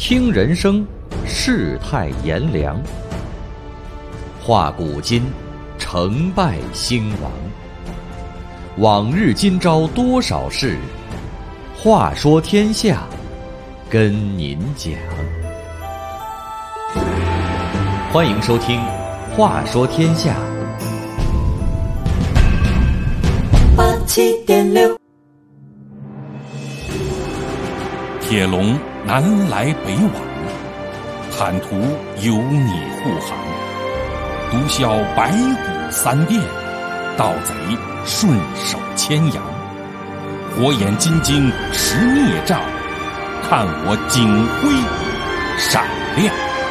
听人生，世态炎凉；话古今，成败兴亡。往日今朝多少事，话说天下，跟您讲。欢迎收听《话说天下》。 87.6， 铁笼南来北往，坦途有你护航。毒枭白骨三遍，盗贼顺手牵羊。火眼金睛识孽障，看我警徽闪亮。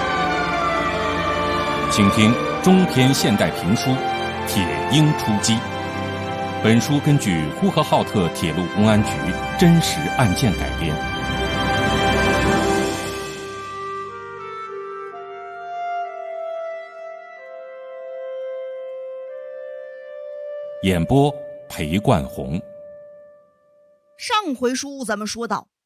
请听中篇现代评书《铁鹰出击》。本书根据呼和浩特铁路公安局真实案件改编。演播裴冠红。 上回书咱们说到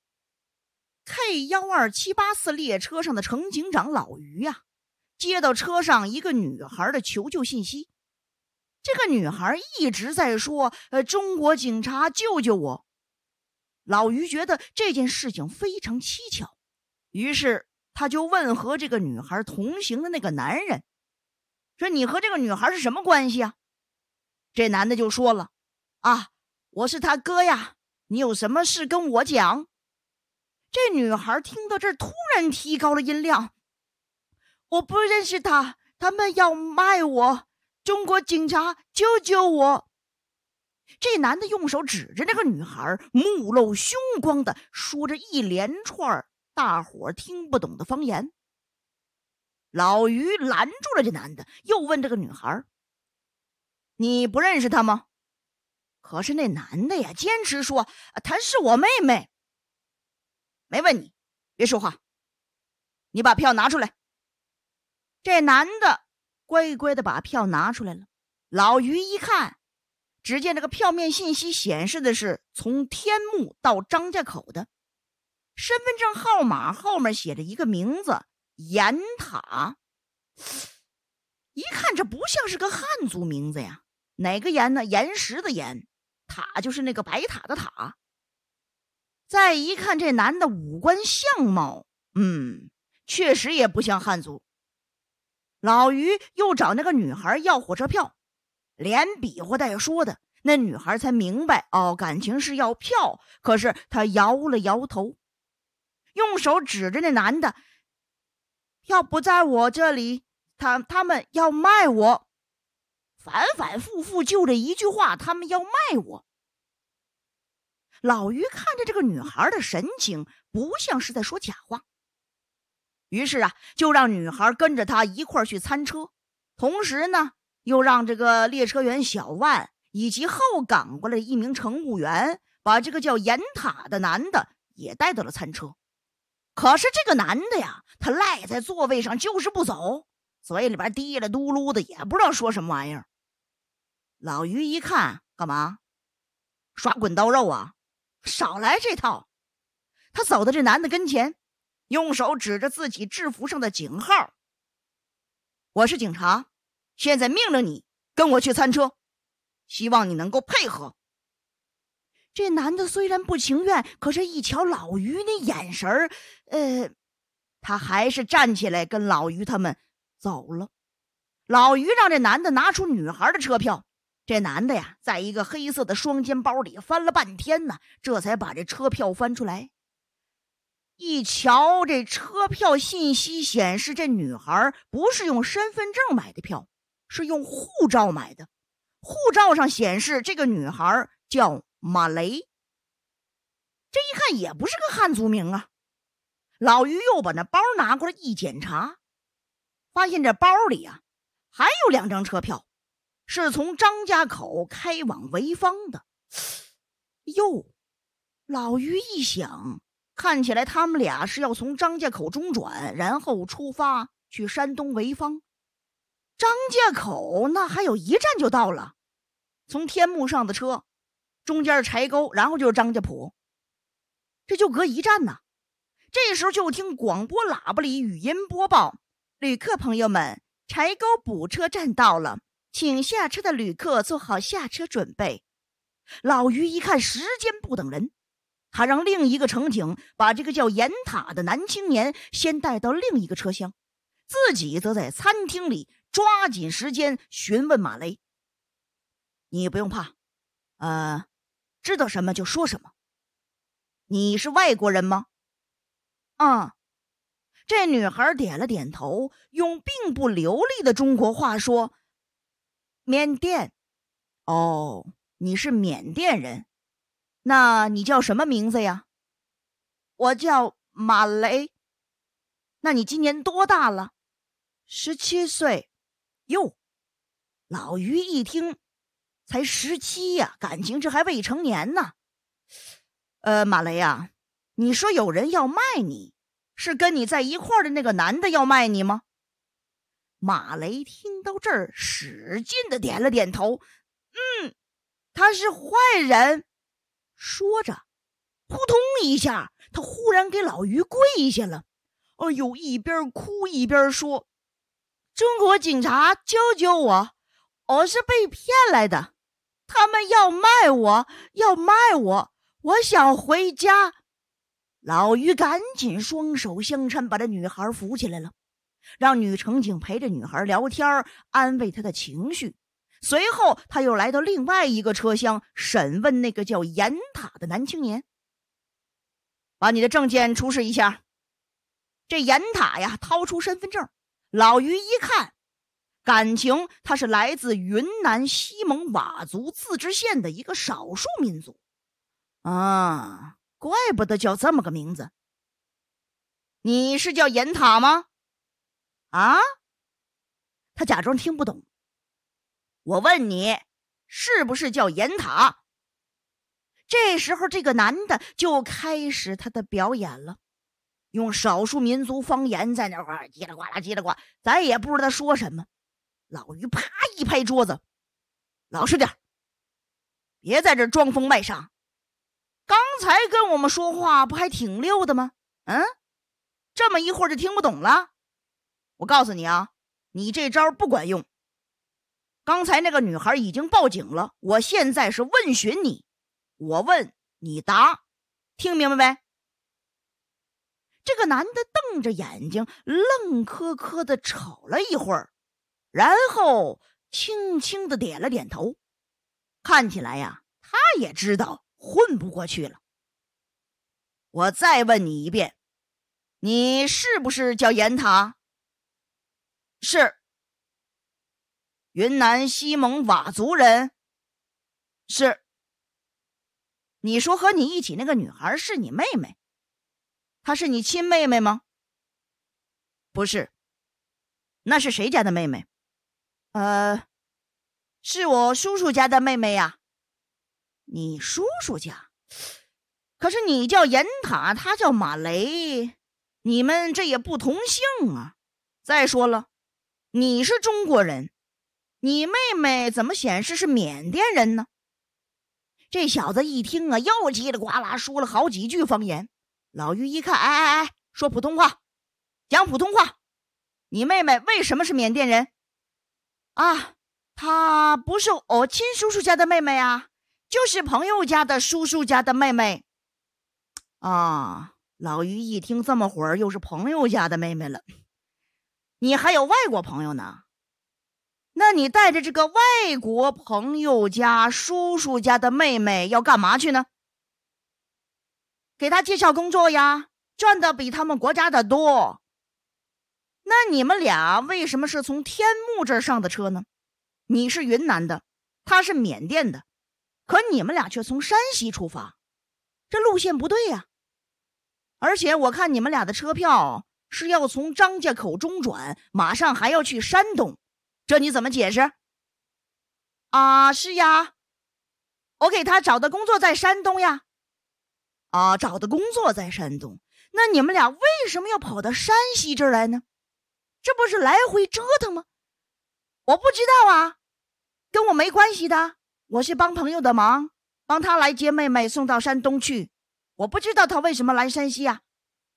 K12784 列车上的程警长老于呀，接到车上一个女孩的求救信息。这个女孩一直在说中国警察救救我。老于觉得这件事情非常蹊跷，于是他就问和这个女孩同行的那个男人，说你和这个女孩是什么关系啊？这男的就说了，我是他哥呀，你有什么事跟我讲。这女孩听到这儿突然提高了音量，我不认识他，他们要卖我，中国警察救救我。这男的用手指着那个女孩，目露凶光的说着一连串大伙听不懂的方言。老于拦住了这男的，又问这个女孩，你不认识他吗？可是那男的呀，坚持说她是我妹妹。没问你，别说话，你把票拿出来。这男的乖乖的把票拿出来了。老于一看，只见这个票面信息显示的是从天目到张家口的，身份证号码后面写着一个名字严塔。一看这不像是个汉族名字呀，哪个岩呢？岩石的岩，塔就是那个白塔的塔。再一看这男的五官相貌，确实也不像汉族。老于又找那个女孩要火车票，连比划带说的，那女孩才明白感情是要票，可是她摇了摇头，用手指着那男的，票不在我这里，他们要卖我。反反复复就这一句话，他们要卖我。老于看着这个女孩的神情，不像是在说假话，于是就让女孩跟着他一块去餐车，同时呢，又让这个列车员小万以及后赶过来一名乘务员，把这个叫严塔的男的也带到了餐车。可是这个男的呀，他赖在座位上就是不走，嘴里边滴了嘟噜的，也不知道说什么玩意儿。老于一看，干嘛？耍滚刀肉啊？少来这套！他走到这男的跟前，用手指着自己制服上的警号，我是警察，现在命令你跟我去餐车，希望你能够配合。这男的虽然不情愿，可是一瞧老于那眼神他还是站起来跟老于他们走了。老于让这男的拿出女孩的车票，这男的呀，在一个黑色的双肩包里翻了半天呢，这才把这车票翻出来。一瞧这车票信息显示，这女孩不是用身份证买的票，是用护照买的。护照上显示这个女孩叫马雷，这一看也不是个汉族名啊。老于又把那包拿过来一检查，发现这包里还有2张车票，是从张家口开往潍坊的。老于一想，看起来他们俩是要从张家口中转，然后出发去山东潍坊。张家口那还有1站就到了，从天目上的车，中间柴沟，然后就是张家堡，这就隔1站呢。 这时候就听广播喇叭里语音播报：旅客朋友们，柴沟补车站到了，请下车的旅客做好下车准备。老于一看时间不等人，他让另一个乘警把这个叫严塔的男青年先带到另一个车厢，自己则在餐厅里抓紧时间询问马雷。你不用怕，知道什么就说什么。你是外国人吗？这女孩点了点头，用并不流利的中国话说：缅甸。哦，你是缅甸人，那你叫什么名字呀？我叫马雷。那你今年多大了？17岁。哟，老于一听，才17呀，感情这还未成年呢。马雷呀，你说有人要卖你，是跟你在一块儿的那个男的要卖你吗？马雷听到这儿，使劲的点了点头。他是坏人。说着，扑通一下，他忽然给老于跪下了。哎呦，一边哭一边说：中国警察，救救我！我是被骗来的，他们要卖我，我想回家。老于赶紧双手相搀，把这女孩扶起来了，让女乘警陪着女孩聊天，安慰她的情绪。随后他又来到另外一个车厢，审问那个叫严塔的男青年。把你的证件出示一下。这严塔呀，掏出身份证，老于一看，感情他是来自云南西蒙佤族自治县的一个少数民族怪不得叫这么个名字。你是叫严塔吗？他假装听不懂。我问你，是不是叫严塔？这时候这个男的就开始他的表演了，用少数民族方言在那块叽里呱啦叽里呱，咱也不知道他说什么。老于啪一拍桌子：老实点，别在这装疯卖傻，刚才跟我们说话不还挺溜的吗？这么一会儿就听不懂了？我告诉你啊，你这招不管用。刚才那个女孩已经报警了，我现在是问询你，我问你答，听明白没？这个男的瞪着眼睛，愣磕磕的瞅了一会儿，然后轻轻的点了点头。看起来呀，他也知道混不过去了。我再问你一遍，你是不是叫严塔？是。云南西蒙佤族人？是。你说和你一起那个女孩是你妹妹，她是你亲妹妹吗？不是。那是谁家的妹妹？是我叔叔家的妹妹呀。你叔叔家？可是你叫严塔，他叫马雷，你们这也不同姓啊。再说了，你是中国人，你妹妹怎么显示是缅甸人呢？这小子一听啊，又叽里呱啦说了好几句方言。老于一看，说普通话，讲普通话。你妹妹为什么是缅甸人？她不是我亲叔叔家的妹妹啊，就是朋友家的叔叔家的妹妹。老于一听这么会儿又是朋友家的妹妹了，你还有外国朋友呢？那你带着这个外国朋友家叔叔家的妹妹要干嘛去呢？给他介绍工作呀，赚的比他们国家的多。那你们俩为什么是从天目这儿上的车呢？你是云南的，他是缅甸的，可你们俩却从山西出发，这路线不对呀。而且我看你们俩的车票是要从张家口中转，马上还要去山东，这你怎么解释？是呀，我给他找的工作在山东呀。找的工作在山东，那你们俩为什么要跑到山西这儿来呢？这不是来回折腾吗？我不知道啊，跟我没关系的，我是帮朋友的忙，帮他来接妹妹送到山东去，我不知道他为什么来山西啊。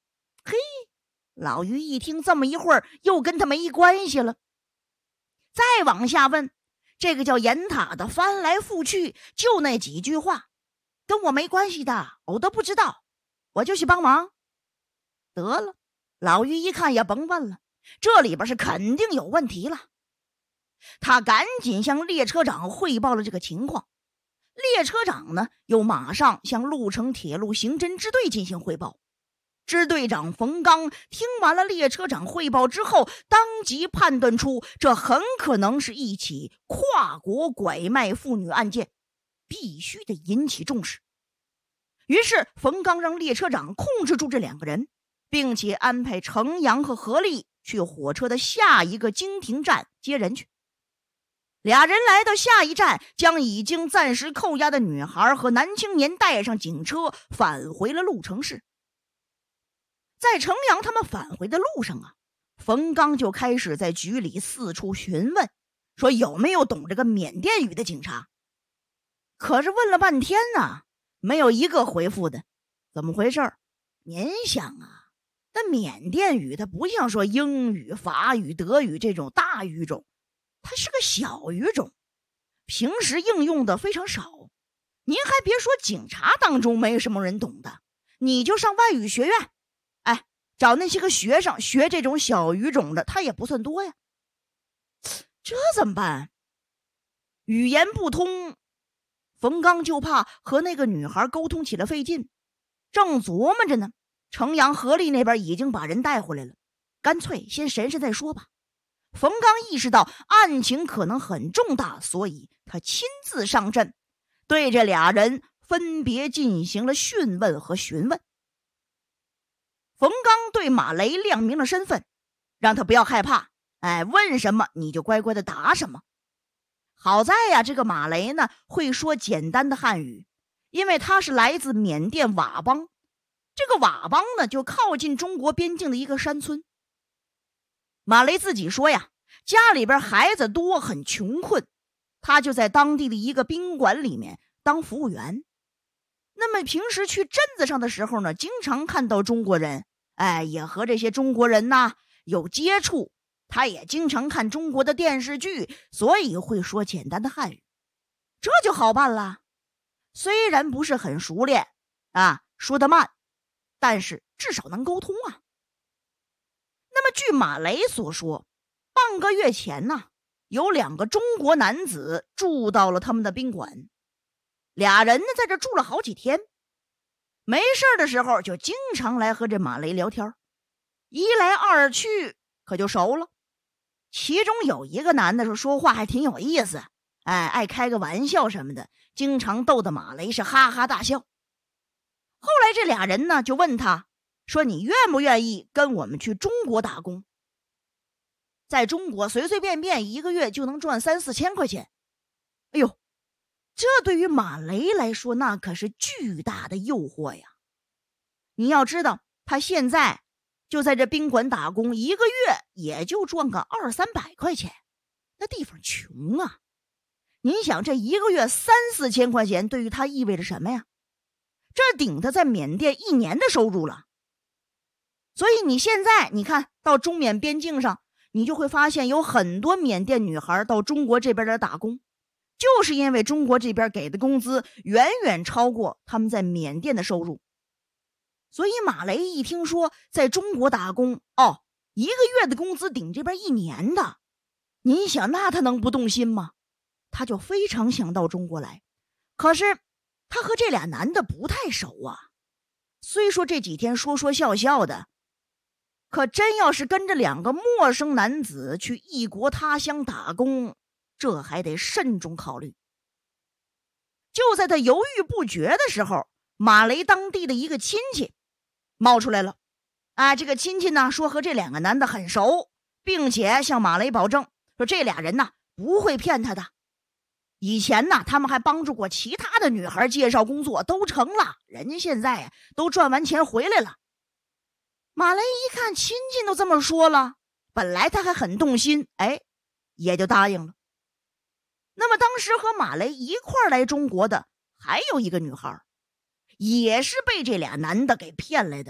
嘿，老于一听这么一会儿，又跟他没关系了。再往下问，这个叫严塔的翻来覆去就那几句话，跟我没关系的，我都不知道，我就去帮忙。得了，老于一看也甭问了，这里边是肯定有问题了。他赶紧向列车长汇报了这个情况。列车长呢，又马上向鹿城铁路刑侦支队进行汇报。支队长冯刚听完了列车长汇报之后，当即判断出这很可能是一起跨国拐卖妇女案件，必须得引起重视。于是冯刚让列车长控制住这两个人，并且安排程阳和何丽去火车的下一个经停站接人去。俩人来到下一站，将已经暂时扣押的女孩和男青年带上警车，返回了鹿城市。在程阳他们返回的路上啊，冯刚就开始在局里四处询问，说有没有懂这个缅甸语的警察。可是问了半天呢，没有一个回复的。怎么回事？您想啊，那缅甸语它不像说英语、法语、德语这种大语种，它是个小语种，平时应用的非常少。您还别说警察当中没什么人懂的，你就上外语学院，找那些个学生学这种小语种的，他也不算多呀。这怎么办？语言不通，冯刚就怕和那个女孩沟通起了费劲。正琢磨着呢，程阳、何丽那边已经把人带回来了，干脆先审审再说吧。冯刚意识到案情可能很重大，所以他亲自上阵，对这俩人分别进行了讯问和询问。冯刚对马雷亮明了身份，让他不要害怕，问什么你就乖乖的答什么。好在呀，这个马雷呢会说简单的汉语，因为他是来自缅甸佤邦。这个佤邦呢就靠近中国边境的一个山村。马雷自己说呀，家里边孩子多，很穷困，他就在当地的一个宾馆里面当服务员。那么平时去镇子上的时候呢，经常看到中国人，也和这些中国人呐有接触。他也经常看中国的电视剧，所以会说简单的汉语，这就好办了。虽然不是很熟练说得慢，但是至少能沟通啊。那么据马雷所说，半个月前呢，有2个中国男子住到了他们的宾馆。俩人呢在这住了好几天，没事的时候就经常来和这马雷聊天，一来二去可就熟了。其中有一个男的说话还挺有意思，爱开个玩笑什么的，经常逗得马雷是哈哈大笑。后来这俩人呢就问他说，你愿不愿意跟我们去中国打工？在中国随随便便一个月就能赚3、4千块钱。哎呦，这对于马雷来说那可是巨大的诱惑呀。你要知道，他现在就在这宾馆打工，一个月也就赚个200、300块钱，那地方穷啊。您想这一个月3、4千块钱对于他意味着什么呀？这顶他在缅甸1年的收入了。所以你现在你看到中缅边境上，你就会发现有很多缅甸女孩到中国这边来打工，就是因为中国这边给的工资远远超过他们在缅甸的收入。所以马雷一听说在中国打工，一个月的工资顶这边1年的，您想那他能不动心吗？他就非常想到中国来。可是他和这俩男的不太熟啊，虽说这几天说说笑笑的，可真要是跟着2个陌生男子去异国他乡打工，这还得慎重考虑。就在他犹豫不决的时候，马雷当地的一个亲戚冒出来了。这个亲戚呢说和这2个男的很熟，并且向马雷保证说这俩人呢不会骗他的。以前呢他们还帮助过其他的女孩介绍工作，都成了，人家现在都赚完钱回来了。马雷一看亲戚都这么说了，本来他还很动心，也就答应了。那么当时和马雷一块来中国的还有一个女孩，也是被这俩男的给骗来的，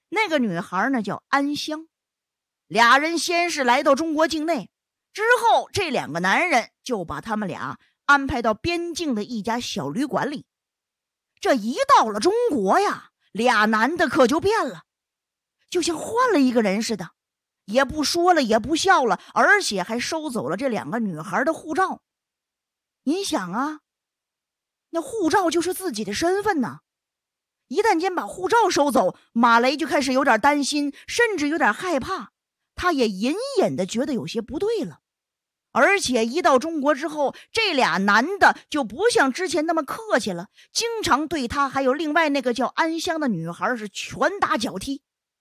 那个女孩呢叫安香。俩人先是来到中国境内，之后这两个男人就把他们俩安排到边境的一家小旅馆里。这一到了中国呀，俩男的可就变了，就像换了一个人似的，也不说了也不笑了，而且还收走了这两个女孩的护照。您想啊，那护照就是自己的身份呐，一旦间把护照收走，马雷就开始有点担心，甚至有点害怕，他也隐隐的觉得有些不对了。而且一到中国之后，这俩男的就不像之前那么客气了，经常对他还有另外那个叫安香的女孩是拳打脚踢，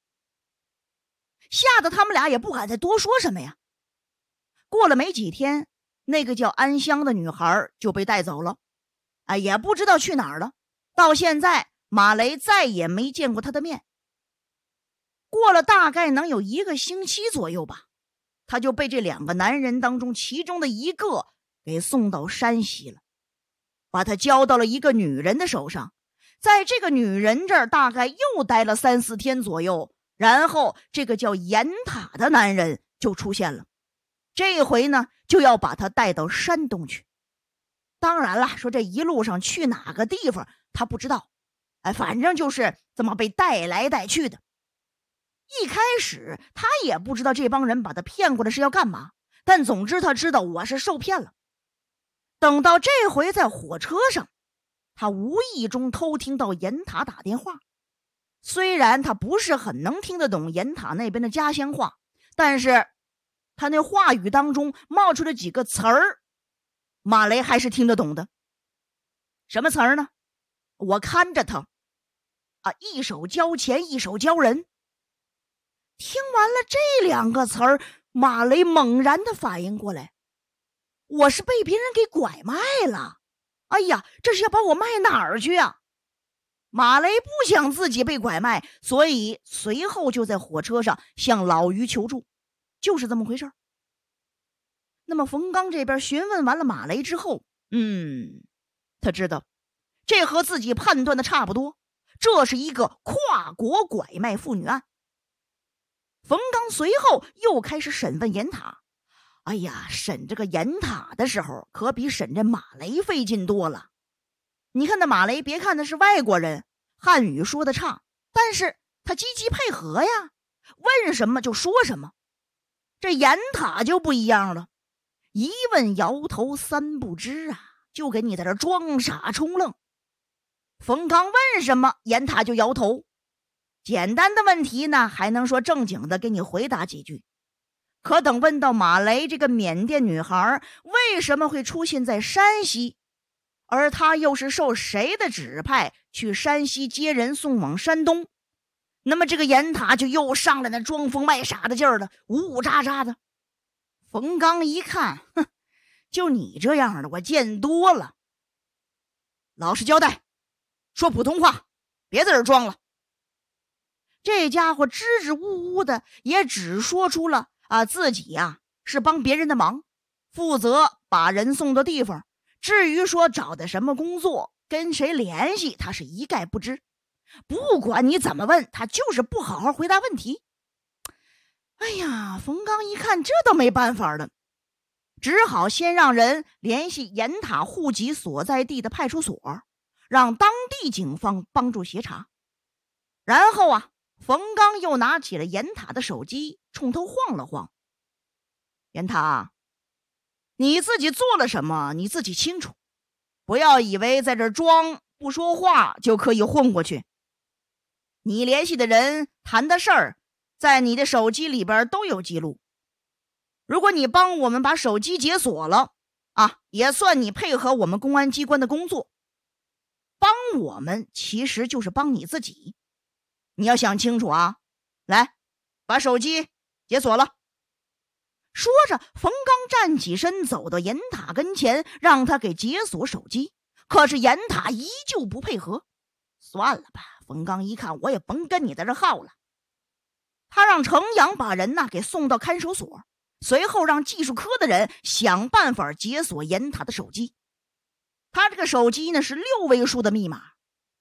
吓得他们俩也不敢再多说什么呀。过了没几天，那个叫安香的女孩就被带走了，也不知道去哪儿了。到现在马雷再也没见过她的面。过了大概能有1个星期左右吧，他就被这两个男人当中其中的一个给送到山西了，把他交到了一个女人的手上。在这个女人这儿大概又待了3、4天左右，然后这个叫严塔的男人就出现了，这回呢就要把他带到山东去。当然了，说这一路上去哪个地方他不知道，反正就是这么被带来带去的。一开始他也不知道这帮人把他骗过来是要干嘛，但总之他知道我是受骗了。等到这回在火车上，他无意中偷听到严塔打电话，虽然他不是很能听得懂严塔那边的家乡话，但是他那话语当中冒出了几个词儿，马雷还是听得懂的。什么词儿呢？我看着他一手交钱一手交人。听完了这2个词儿，马雷猛然的反应过来，我是被别人给拐卖了。哎呀，这是要把我卖哪儿去啊？马雷不想自己被拐卖，所以随后就在火车上向老于求助，就是这么回事。那么冯刚这边询问完了马雷之后，他知道这和自己判断的差不多，这是一个跨国拐卖妇女案。冯刚随后又开始审问严塔。哎呀，审这个严塔的时候可比审这马雷费劲多了。你看那马雷，别看他是外国人，汉语说的差，但是他积极配合呀，问什么就说什么。这严塔就不一样了，一问摇头3不知啊，就给你在这装傻充愣。冯刚问什么严塔就摇头，简单的问题呢还能说正经的给你回答几句，可等问到马雷这个缅甸女孩为什么会出现在山西，而她又是受谁的指派去山西接人送往山东，那么这个严塔就又上来那装疯卖傻的劲儿了，呜呜喳喳的。冯刚一看，就你这样的我见多了，老实交代，说普通话，别在这装了。这家伙支支吾吾的，也只说出了自己是帮别人的忙，负责把人送到地方，至于说找的什么工作，跟谁联系，他是一概不知。不管你怎么问，他就是不好好回答问题。哎呀，冯刚一看这都没办法了，只好先让人联系严塔户籍所在地的派出所，让当地警方帮助协查。然后冯刚又拿起了严塔的手机，冲头晃了晃。严塔，你自己做了什么你自己清楚，不要以为在这装不说话就可以混过去。你联系的人谈的事儿，在你的手机里边都有记录。如果你帮我们把手机解锁了也算你配合我们公安机关的工作。帮我们其实就是帮你自己，你要想清楚来，把手机解锁了。说着，冯刚站起身走到严塔跟前，让他给解锁手机。可是严塔依旧不配合。算了吧，冯刚一看我也甭跟你在这耗了，他让程阳把人给送到看守所，随后让技术科的人想办法解锁严塔的手机。他这个手机呢是6位数的密码，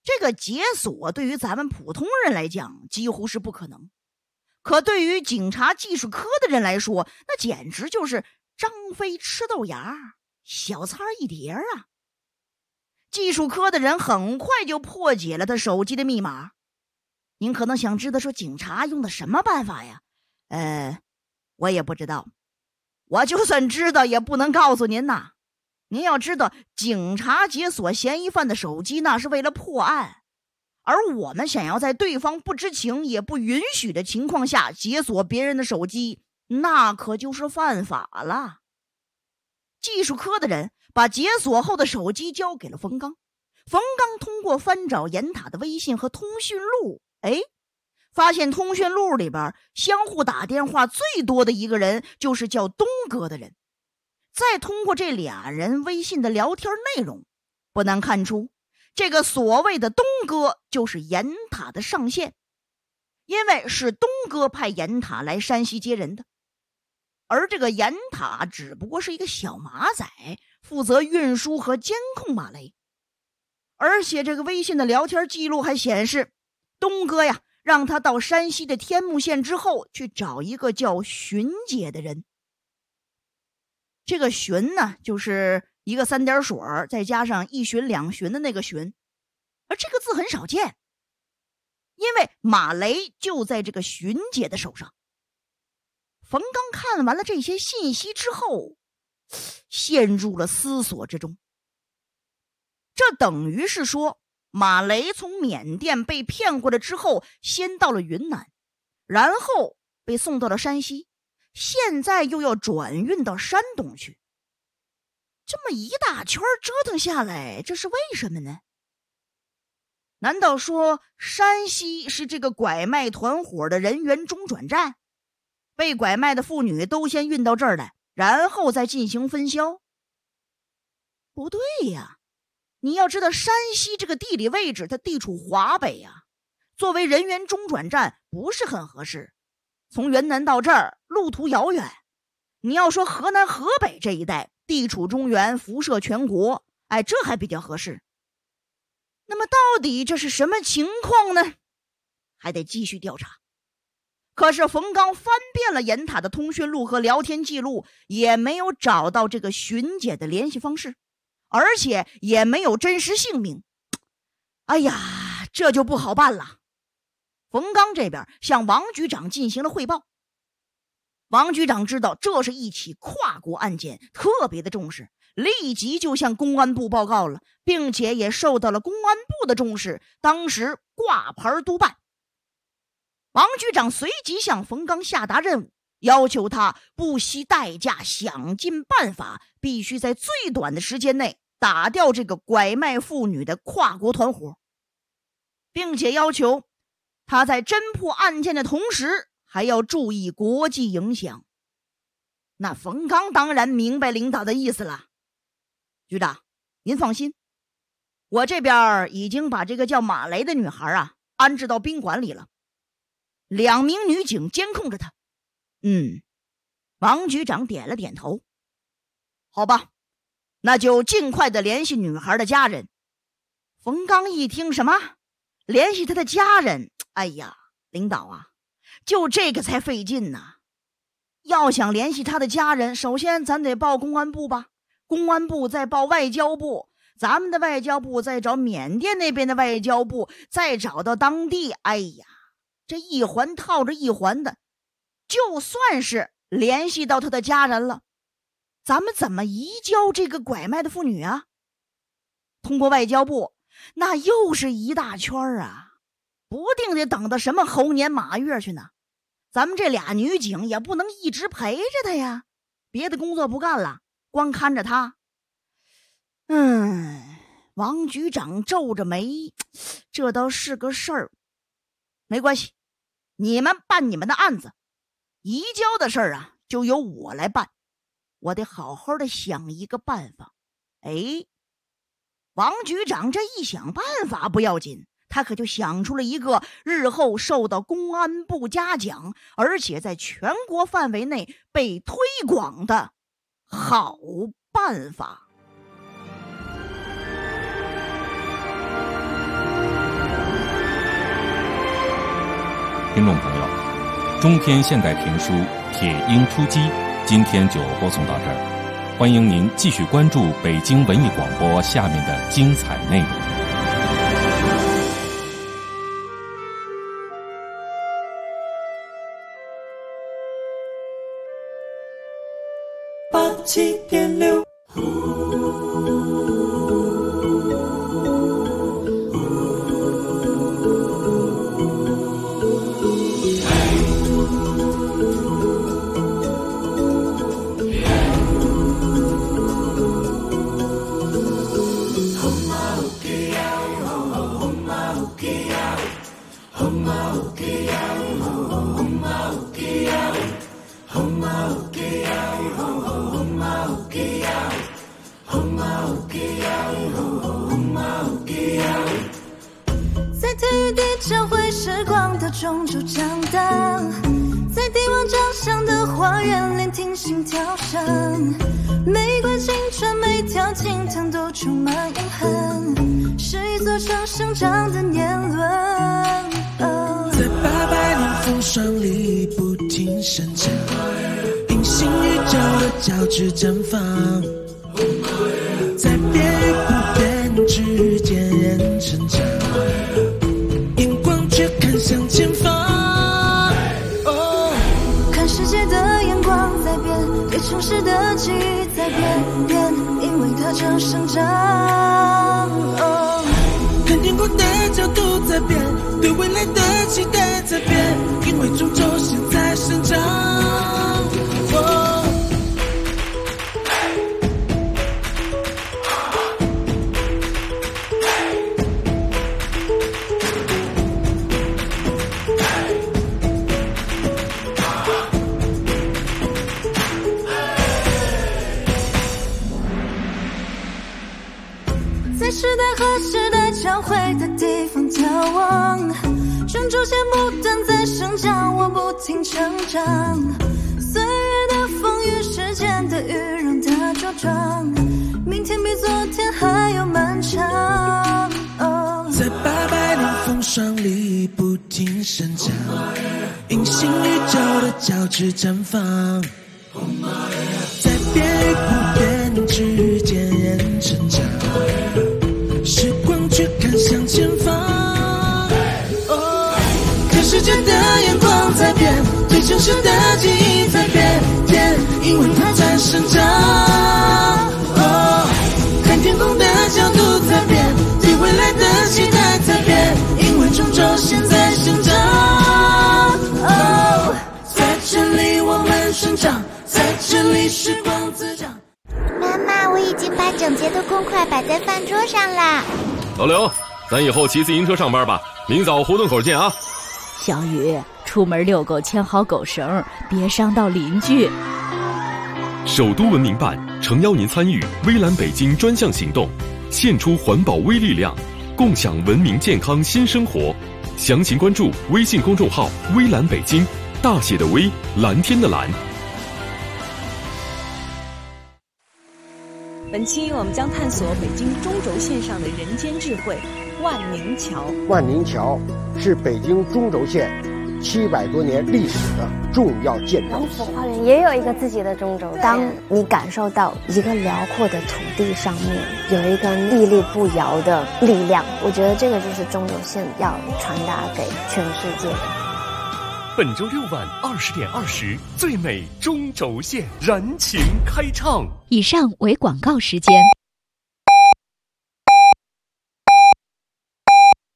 这个解锁对于咱们普通人来讲几乎是不可能，可对于警察技术科的人来说，那简直就是张飞吃豆芽，小菜一碟啊！技术科的人很快就破解了他手机的密码。您可能想知道说警察用的什么办法呀？我也不知道，我就算知道也不能告诉您呐。您要知道，警察解锁嫌疑犯的手机那是为了破案，而我们想要在对方不知情也不允许的情况下解锁别人的手机，那可就是犯法了。技术科的人把解锁后的手机交给了冯刚，冯刚通过翻找严塔的微信和通讯录，发现通讯录里边相互打电话最多的一个人就是叫东哥的人。再通过这俩人微信的聊天内容，不难看出，这个所谓的东哥就是严塔的上线，因为是东哥派严塔来山西接人的，而这个严塔只不过是一个小马仔，负责运输和监控马雷。而且这个微信的聊天记录还显示，东哥呀让他到山西的天目县之后去找一个叫荀姐的人。这个荀呢，就是一个三点水再加上一荀两荀的那个荀，而这个字很少见，因为马雷就在这个荀姐的手上。冯刚看完了这些信息之后，陷入了思索之中。这等于是说，马雷从缅甸被骗过来之后，先到了云南，然后被送到了山西，现在又要转运到山东去。这么一大圈折腾下来，这是为什么呢？难道说山西是这个拐卖团伙的人员中转站，被拐卖的妇女都先运到这儿来，然后再进行分销？不对呀，你要知道山西这个地理位置它地处华北呀，作为人员中转站不是很合适。从云南到这儿路途遥远，你要说河南河北这一带地处中原，辐射全国，这还比较合适。那么到底这是什么情况呢？还得继续调查。可是冯刚翻遍了严塔的通讯录和聊天记录，也没有找到这个荀姐的联系方式，而且也没有真实姓名。这就不好办了。冯刚这边向王局长进行了汇报。王局长知道这是一起跨国案件，特别的重视，立即就向公安部报告了，并且也受到了公安部的重视，当时挂牌督办。王局长随即向冯刚下达任务，要求他不惜代价，想尽办法，必须在最短的时间内打掉这个拐卖妇女的跨国团伙，并且要求他在侦破案件的同时还要注意国际影响。那冯刚当然明白领导的意思了。局长，您放心，我这边已经把这个叫马雷的女孩安置到宾馆里了，2名女警监控着她。王局长点了点头。好吧，那就尽快的联系女孩的家人。冯刚一听，什么联系她的家人？领导啊，就这个才费劲呢。要想联系他的家人，首先咱得报公安部吧，公安部再报外交部，咱们的外交部再找缅甸那边的外交部，再找到当地。这一环套着一环的，就算是联系到他的家人了，咱们怎么移交这个拐卖的妇女啊？通过外交部，那又是一大圈啊，不定得等到什么猴年马月去呢。咱们这俩女警也不能一直陪着她呀，别的工作不干了，光看着她。王局长皱着眉，这倒是个事儿。没关系，你们办你们的案子，移交的事儿就由我来办，我得好好的想一个办法。王局长这一想办法不要紧，他可就想出了一个日后受到公安部嘉奖，而且在全国范围内被推广的好办法。 听众朋友，中篇现代评书《铁鹰出击》今天就播送到这儿，欢迎您继续关注北京文艺广播下面的精彩内容。 87.6 在体育地教会时光的中轴长大，在帝王长相的花园聆听心跳声，玫瑰青春每条青藤都充满永恒，是一座城生长的年轮。 在800年风霜里不停生长，平行宇宙的交织绽放，在变与不变之间人成长，眼光却看向前方。 看世界的眼光在变，对城市的记忆在变，因为它正生长。 看天空的角度在变，对未来的期待在变，因为中轴线在生长。 在时代和时代交汇的地方眺望，中轴线不断在生长，我不停成长。岁月的风雨，时间的雨，让它茁壮，明天比昨天还要漫长。 在800年风霜里不停生长，隐形宇宙的交织绽放，在变与不变之间人成长，时光却看向前方。看世界的眼光在变，对城市的记忆在变，因为它在生长。看天空的角度在变，对未来的期待在变，因为中轴线在生长。在这里我们生长，在这里时光滋长。 妈妈，我已经把整洁的公筷摆在饭桌上啦。 老刘，咱以后骑自行车上班吧，明早胡同口见啊。 小雨，出门遛狗牵好狗绳，别伤到邻居。 首都文明办诚邀您参与微蓝北京专项行动，献出环保微力量，共享文明健康新生活。详情关注微信公众号微蓝北京，大写的微，蓝天的蓝。 本期我们将探索北京中轴线上的人间智慧——万宁桥。 万宁桥是北京中轴线700多年历史的重要建筑。 龙府花园也有一个自己的中轴线。当你感受到一个辽阔的土地上面有一个屹立不摇的力量，我觉得这个就是中轴线要传达给全世界的。 本周6晚20点20，最美中轴线燃情开唱。 以上为广告时间。